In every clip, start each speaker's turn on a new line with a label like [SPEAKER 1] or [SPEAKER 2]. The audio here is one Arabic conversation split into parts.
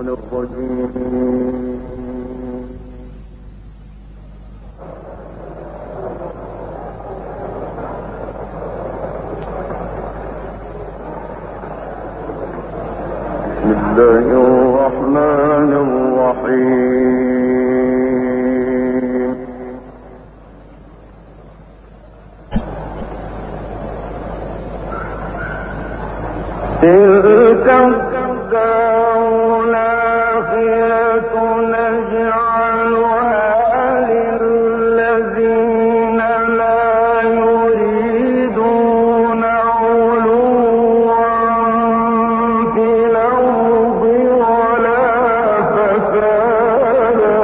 [SPEAKER 1] الشيطان الرجيم. بسم الله الرحمن الرحيم. تلك الدار الآخرة نجعلها للذين لا يريدون علوا في الأرض ولا فسادا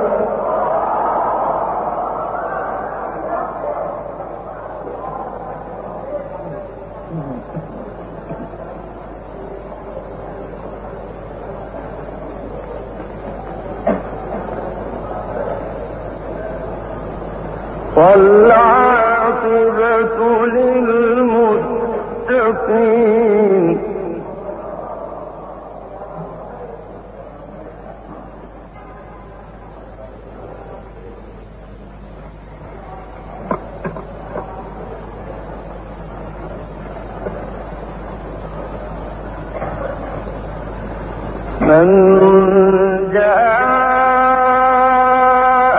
[SPEAKER 1] والعاقبة للمتقين. من جاء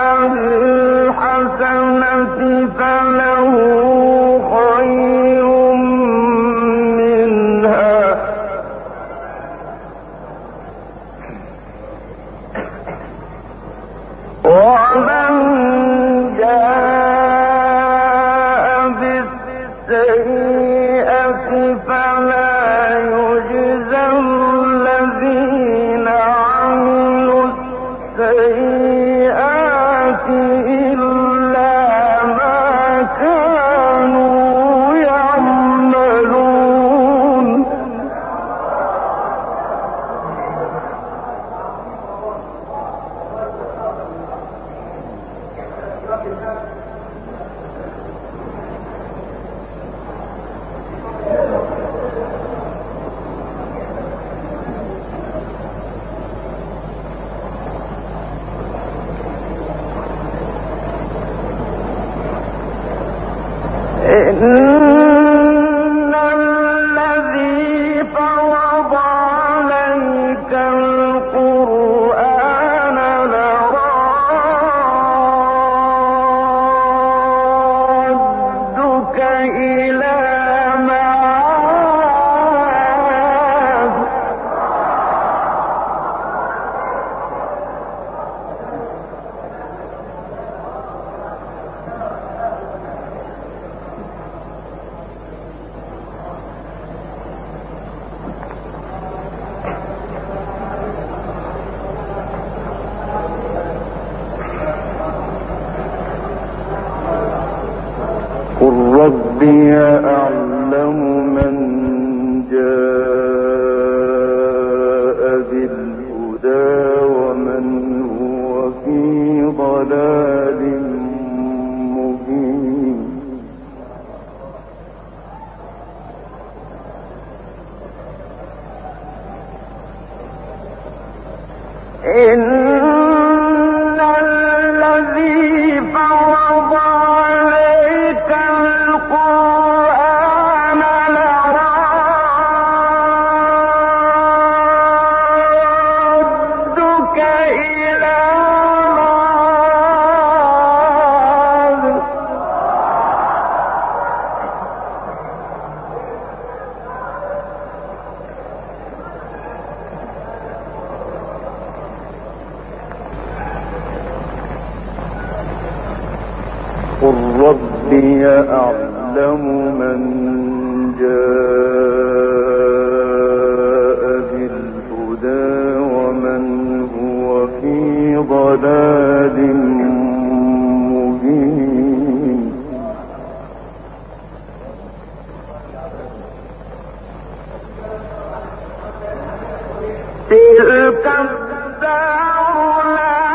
[SPEAKER 1] بالحسنة فله خير منها ومن جاء بالسيئة فلا يجزى الذين عملوا السيئات إلا ما كانوا يعملون. إن الذي فرض عليك القرآن لرادك إلى معاد قل ربي أعلم من جاء بالهدى ومن هو في ضلال مبين. إن الذي فرض عليك القرآن لرادك إلى معاد قل ربي أعلم من جاء بالهدى ومن هو في ضلال مبين. تلك الدار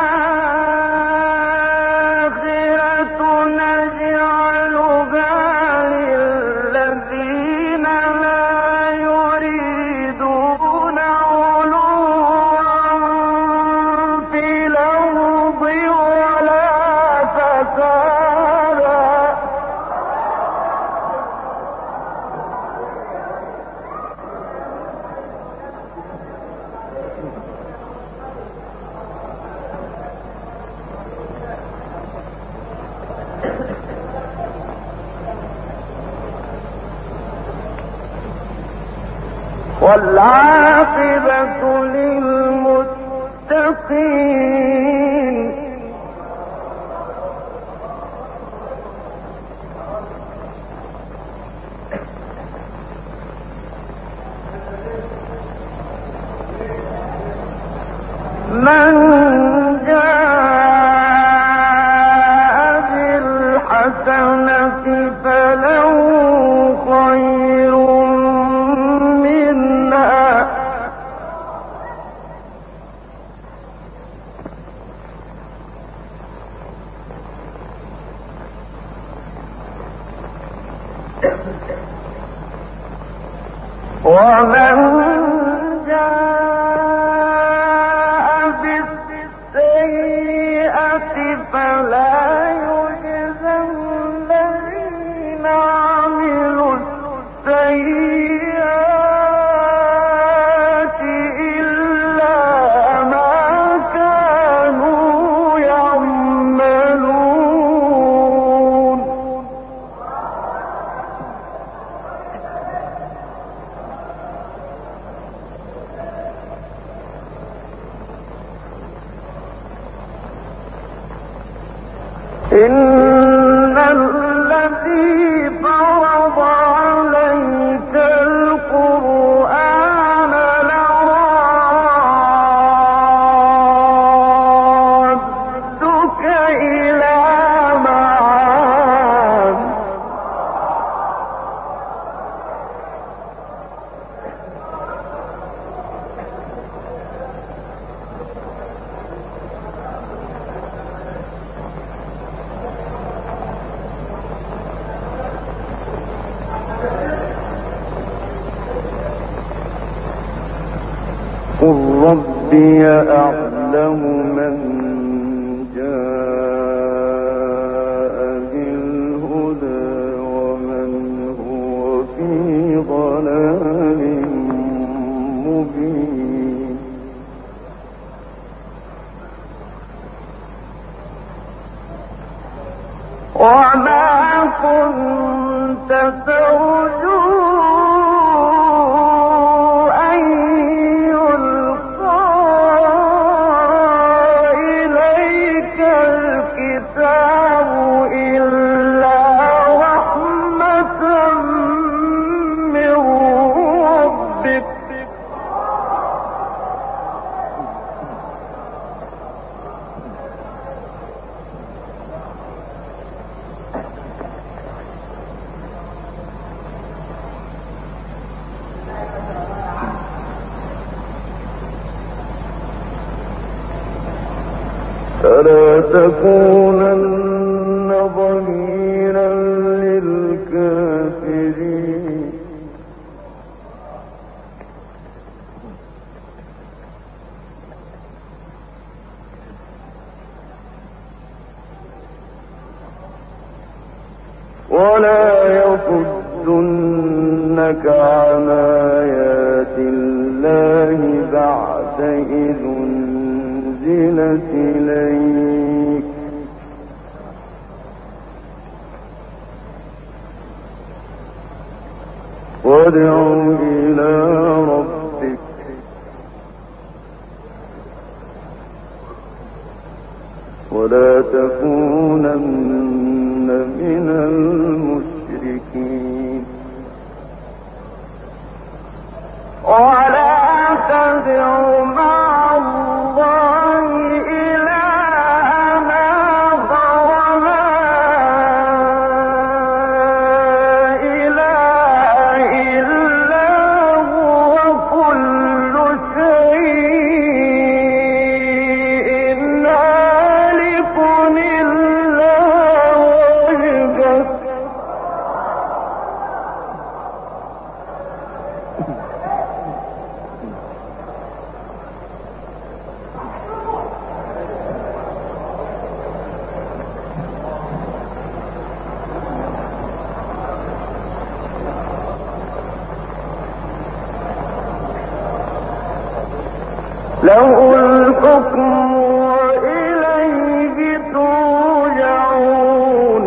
[SPEAKER 1] الآخرة نجعلها للذين لا يريدون علوا والعاقبة للمتقين. من جاء بالحسنة فله خير منها ومن فلا يجزى الذين عملوا السيئات إلا ما كانوا يعملون. إن الذي فرض عليك القرآن لرادك إلى معاد قل ربي أعلم من جاء بالهدى ومن هو في ضلال مبين. وما كنت ترجو فلا تكونن ظهيرا للكافرين. ولا يصدنك عن آيات الله بعد إذ أنزلت إليك وادع إلى ربك ولا تكونن من المشركين. ولا تدع مع الله إلها آخر لا إله إلا هو كل شيء هالك إلا وجهه له الحكم وإليه ترجعون.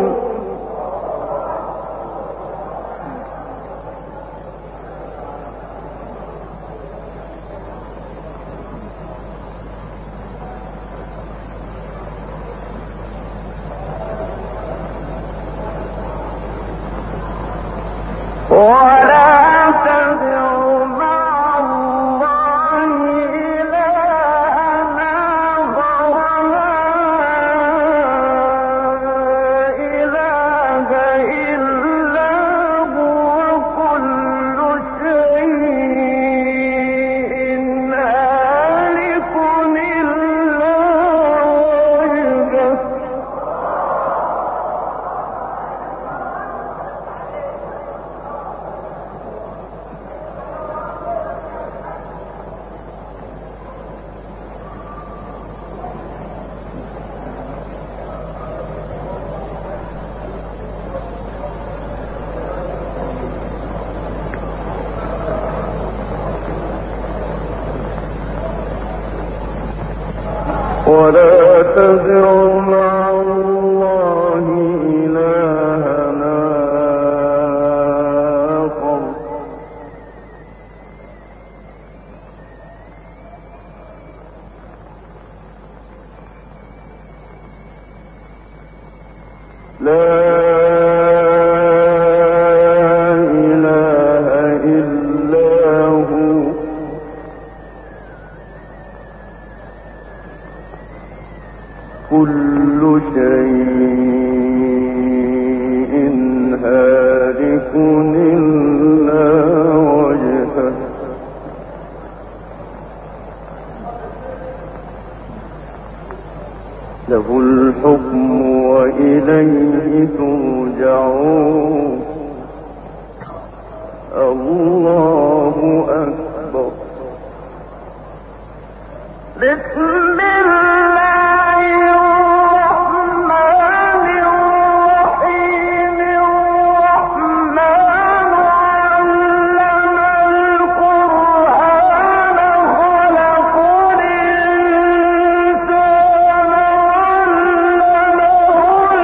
[SPEAKER 1] ولا تدع مع الله إلها آخر لا كل شيء هالك إلا وجهه له الحكم وإليه ترجعون الله أكبر.